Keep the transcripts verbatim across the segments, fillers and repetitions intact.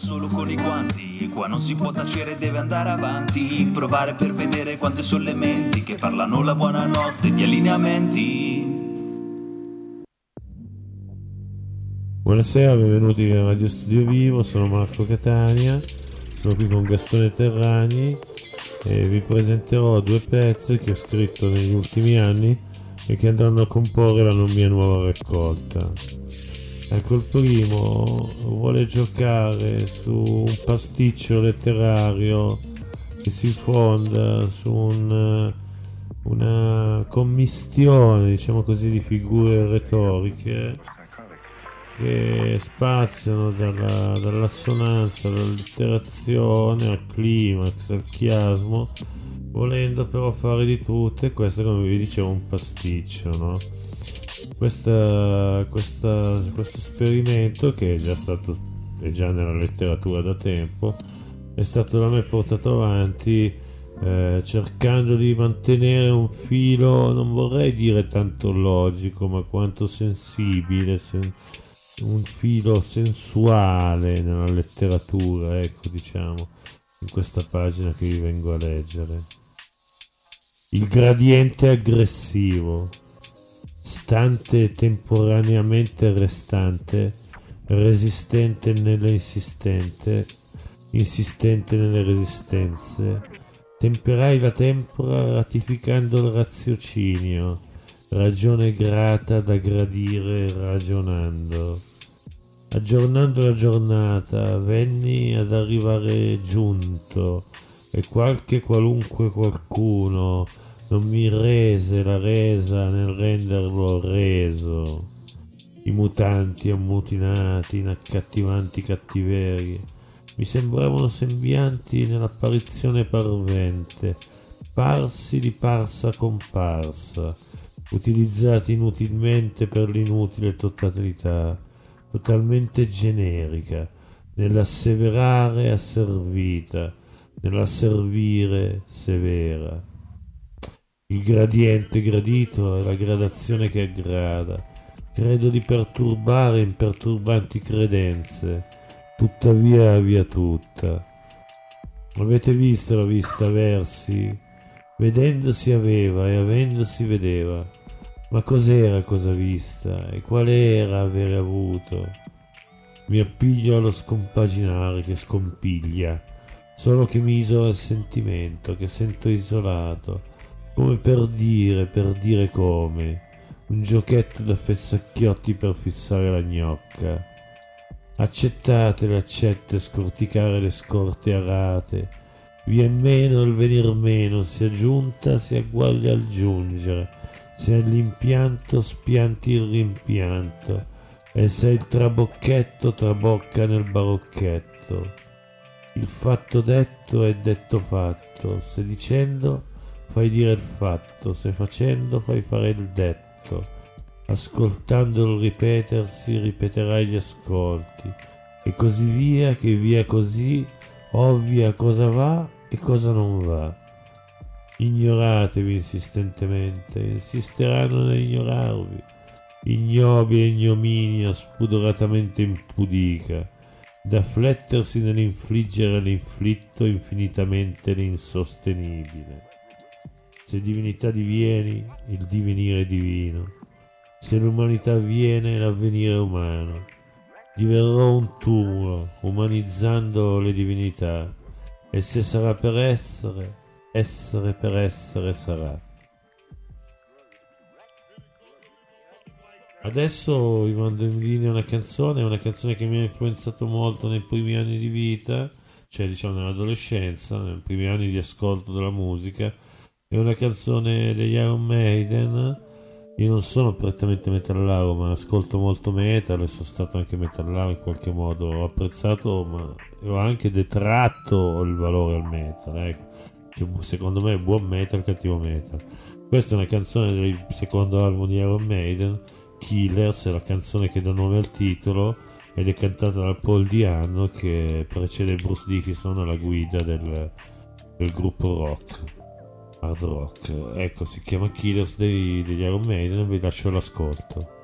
Solo con i guanti, qua non si può tacere, deve andare avanti. Provare per vedere quante sono le menti che parlano la buonanotte di allineamenti. Buonasera, benvenuti a Radio Studio Vivo, sono Marco Catania, sono qui con Gastone Terragni e vi presenterò due pezzi che ho scritto negli ultimi anni e che andranno a comporre la mia nuova raccolta. Ecco, il primo vuole giocare su un pasticcio letterario che si fonda su un, una commistione, diciamo così, di figure retoriche che spaziano dalla, dall'assonanza, dall'allitterazione al climax, al chiasmo, volendo però fare di tutto, e questo, come vi dicevo, è un pasticcio, no? Questa, questa, questo esperimento, che è già stato è già nella letteratura da tempo, è stato da me portato avanti eh, cercando di mantenere un filo, non vorrei dire tanto logico, ma quanto sensibile, sen- un filo sensuale nella letteratura, ecco, diciamo, in questa pagina che vi vengo a leggere. Il gradiente aggressivo, stante temporaneamente restante, resistente nelle insistente, insistente nelle resistenze, temperai la tempora ratificando il raziocinio, ragione grata da gradire ragionando. Aggiornando la giornata venni ad arrivare giunto, e qualche qualunque qualcuno non mi rese la resa nel renderlo reso. I mutanti ammutinati in accattivanti cattiverie mi sembravano sembianti nell'apparizione parvente, parsi di parsa comparsa, utilizzati inutilmente per l'inutile totalità, totalmente generica, nell'asseverare asservita, nell'asservire severa. Il gradiente gradito è la gradazione che aggrada. Credo di perturbare imperturbanti credenze, tuttavia via tutta. Avete visto la vista versi? Vedendosi aveva e avendosi vedeva. Ma cos'era cosa vista e quale era avere avuto? Mi appiglio allo scompaginare che scompiglia, solo che mi isola il sentimento, che sento isolato, come per dire, per dire come, un giochetto da fessacchiotti per fissare la gnocca. Accettate le accette, scorticare le scorte arate, vien meno il venir meno, si aggiunta, si agguaglia al giungere, se l'impianto spianti il rimpianto, e se il trabocchetto trabocca nel barocchetto. Il fatto detto è detto fatto, se dicendo fai dire il fatto, se facendo fai fare il detto, ascoltando il ripetersi ripeterai gli ascolti, e così via, che via così ovvia cosa va e cosa non va. Ignoratevi insistentemente, insisteranno nell'ignorarvi, ignobile ignominia spudoratamente impudica, da flettersi nell'infliggere l'inflitto infinitamente l'insostenibile. Se divinità divieni, il divenire è divino. Se l'umanità viene, l'avvenire è umano. Diverrò un tumulo, umanizzando le divinità, e se sarà per essere, essere per essere sarà. Adesso vi mando in linea una canzone, una canzone che mi ha influenzato molto nei primi anni di vita, cioè diciamo nell'adolescenza, nei primi anni di ascolto della musica. È una canzone degli Iron Maiden. Io non sono prettamente metallaro, ma ascolto molto metal e sono stato anche metallaro in qualche modo. Ho apprezzato, ma ho anche detratto il valore al metal, ecco. Cioè, secondo me è buon metal, cattivo metal. Questa è una canzone del secondo album di Iron Maiden, Killers, è la canzone che dà nome al titolo ed è cantata da Paul Di'Anno, che precede Bruce Dickinson alla guida del, del gruppo rock, hard rock. Ecco, si chiama Killers dei, degli Iron Maiden. Vi lascio l'ascolto.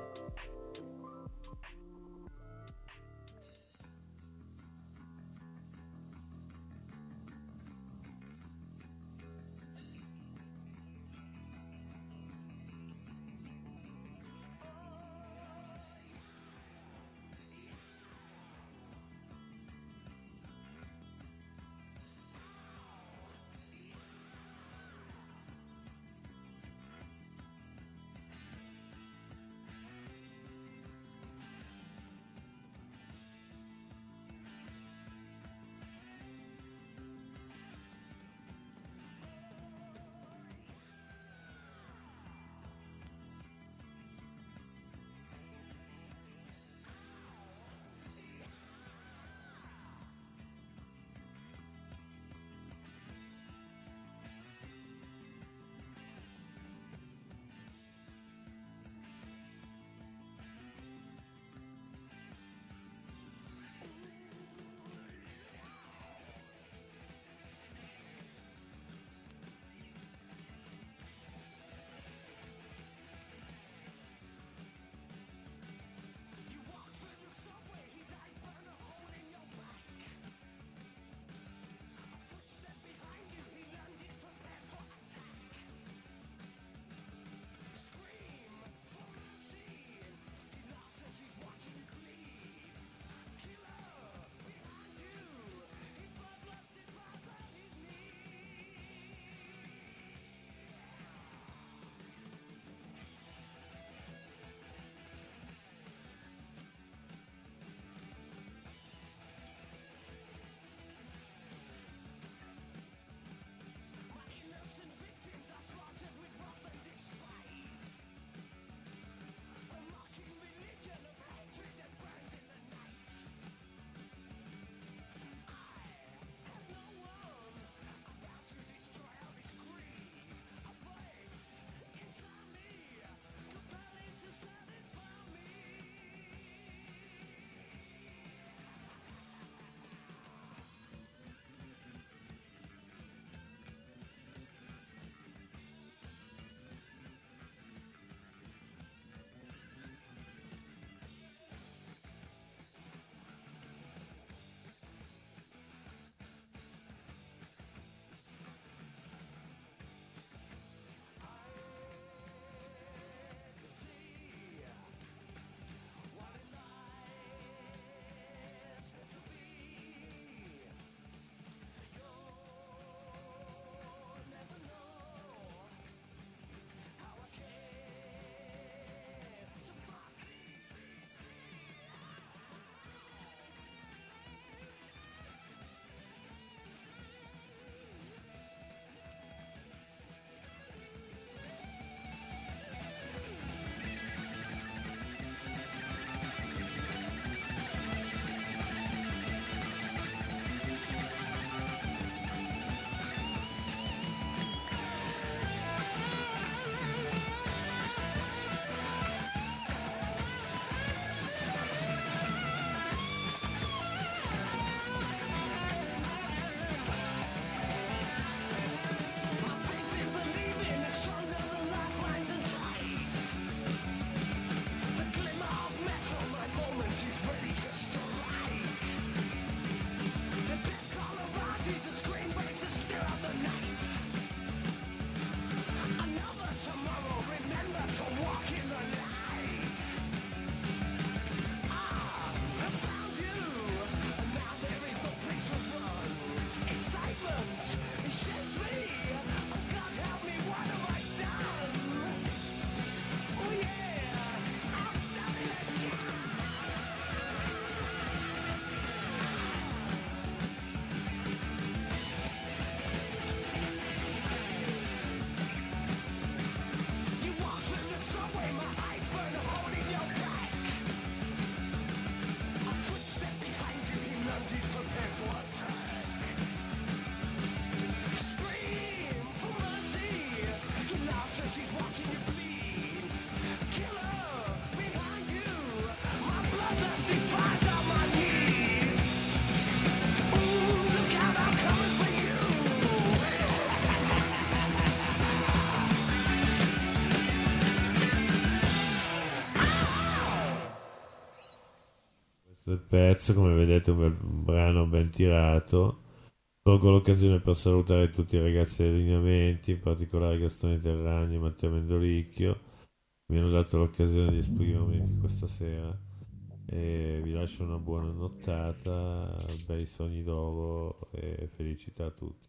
pezzo, come vedete un bel brano ben tirato. Colgo l'occasione per salutare tutti i ragazzi dei lineamenti, in particolare Gastone Terragni e Matteo Mendolicchio, mi hanno dato l'occasione di esprimermi anche questa sera, e vi lascio una buona nottata, bei sogni d'oro e felicità a tutti.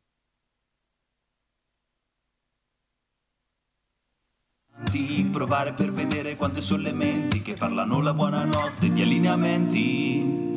Di provare per vedere quante sono le menti che parlano la buonanotte di allineamenti.